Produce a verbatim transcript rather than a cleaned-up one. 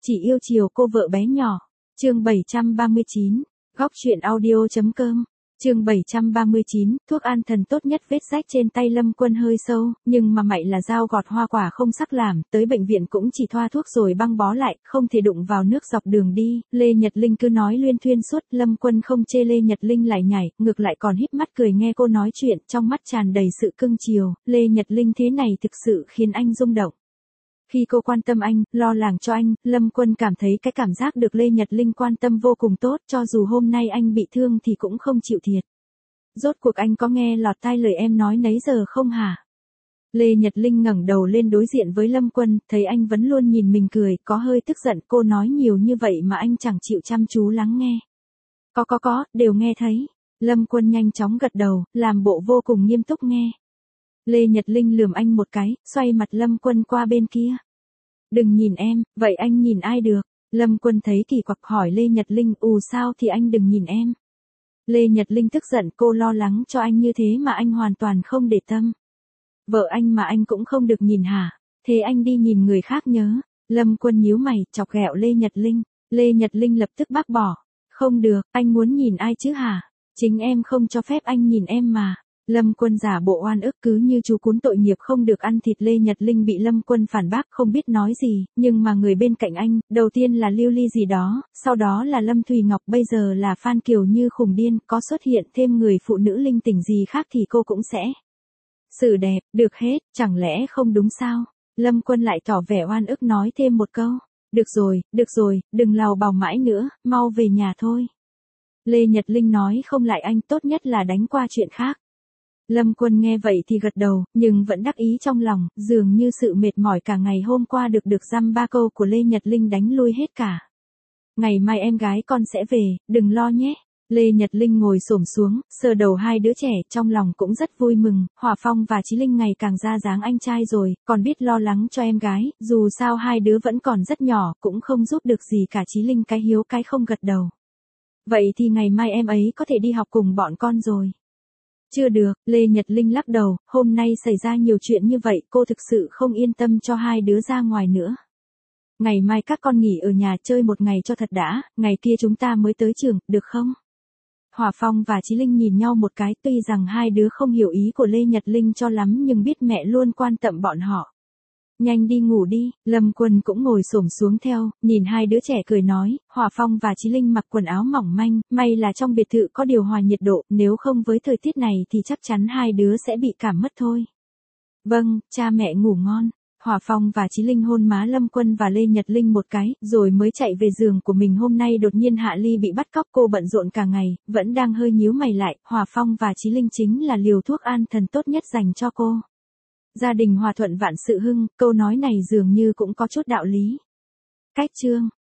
Chỉ yêu chiều cô vợ bé nhỏ. Chương bảy trăm ba mươi chín. Góc truyện audio chấm com. Chương bảy trăm ba mươi chín, thuốc an thần tốt nhất. Vết rách trên tay Lâm Quân hơi sâu, nhưng mà mạy là dao gọt hoa quả không sắc làm, tới bệnh viện cũng chỉ thoa thuốc rồi băng bó lại, không thể đụng vào nước dọc đường đi. Lê Nhật Linh cứ nói luyên thuyên suốt, Lâm Quân không chê Lê Nhật Linh lại nhảy, ngược lại còn híp mắt cười nghe cô nói chuyện, trong mắt tràn đầy sự cưng chiều. Lê Nhật Linh thế này thực sự khiến anh rung động. Khi cô quan tâm anh, lo lắng cho anh, Lâm Quân cảm thấy cái cảm giác được Lê Nhật Linh quan tâm vô cùng tốt, cho dù hôm nay anh bị thương thì cũng không chịu thiệt. Rốt cuộc anh có nghe lọt tai lời em nói nấy giờ không hả? Lê Nhật Linh ngẩng đầu lên đối diện với Lâm Quân, thấy anh vẫn luôn nhìn mình cười, có hơi tức giận. Cô nói nhiều như vậy mà anh chẳng chịu chăm chú lắng nghe. Có có có, đều nghe thấy. Lâm Quân nhanh chóng gật đầu, làm bộ vô cùng nghiêm túc nghe. Lê Nhật Linh lườm anh một cái, xoay mặt Lâm Quân qua bên kia. Đừng nhìn em, vậy anh nhìn ai được? Lâm Quân thấy kỳ quặc hỏi Lê Nhật Linh, ù sao thì anh đừng nhìn em. Lê Nhật Linh tức giận, cô lo lắng cho anh như thế mà anh hoàn toàn không để tâm. Vợ anh mà anh cũng không được nhìn hả? Thế anh đi nhìn người khác nhớ. Lâm Quân nhíu mày, chọc ghẹo Lê Nhật Linh. Lê Nhật Linh lập tức bác bỏ. Không được, anh muốn nhìn ai chứ hả? Chính em không cho phép anh nhìn em mà. Lâm Quân giả bộ oan ức cứ như chú cún tội nghiệp không được ăn thịt. Lê Nhật Linh bị Lâm Quân phản bác không biết nói gì, nhưng mà người bên cạnh anh, đầu tiên là Lưu Ly gì đó, sau đó là Lâm Thùy Ngọc, bây giờ là Phan Kiều Như khùng điên, có xuất hiện thêm người phụ nữ linh tỉnh gì khác thì cô cũng sẽ xử đẹp, được hết, chẳng lẽ không đúng sao? Lâm Quân lại tỏ vẻ oan ức nói thêm một câu, được rồi, được rồi, đừng lào bào mãi nữa, mau về nhà thôi. Lê Nhật Linh nói không lại anh, tốt nhất là đánh qua chuyện khác. Lâm Quân nghe vậy thì gật đầu, nhưng vẫn đắc ý trong lòng, dường như sự mệt mỏi cả ngày hôm qua được được dăm ba câu của Lê Nhật Linh đánh lui hết cả. Ngày mai em gái con sẽ về, đừng lo nhé. Lê Nhật Linh ngồi xổm xuống, sờ đầu hai đứa trẻ, trong lòng cũng rất vui mừng. Hỏa Phong và Chí Linh ngày càng ra dáng anh trai rồi, còn biết lo lắng cho em gái, dù sao hai đứa vẫn còn rất nhỏ, cũng không giúp được gì cả. Chí Linh cái hiếu cái không gật đầu. Vậy thì ngày mai em ấy có thể đi học cùng bọn con rồi. Chưa được, Lê Nhật Linh lắc đầu, hôm nay xảy ra nhiều chuyện như vậy, cô thực sự không yên tâm cho hai đứa ra ngoài nữa. Ngày mai các con nghỉ ở nhà chơi một ngày cho thật đã, ngày kia chúng ta mới tới trường, được không? Hỏa Phong và Chí Linh nhìn nhau một cái, tuy rằng hai đứa không hiểu ý của Lê Nhật Linh cho lắm nhưng biết mẹ luôn quan tâm bọn họ. Nhanh đi ngủ đi, Lâm Quân cũng ngồi xổm xuống theo, nhìn hai đứa trẻ cười nói. Hỏa Phong và Chí Linh mặc quần áo mỏng manh, may là trong biệt thự có điều hòa nhiệt độ, nếu không với thời tiết này thì chắc chắn hai đứa sẽ bị cảm mất thôi. Vâng, cha mẹ ngủ ngon. Hỏa Phong và Chí Linh hôn má Lâm Quân và Lê Nhật Linh một cái, rồi mới chạy về giường của mình. Hôm nay đột nhiên Hạ Ly bị bắt cóc, cô bận rộn cả ngày, vẫn đang hơi nhíu mày lại. Hỏa Phong và Chí Linh chính là liều thuốc an thần tốt nhất dành cho cô. Gia đình hòa thuận vạn sự hưng, câu nói này dường như cũng có chút đạo lý. Cách chương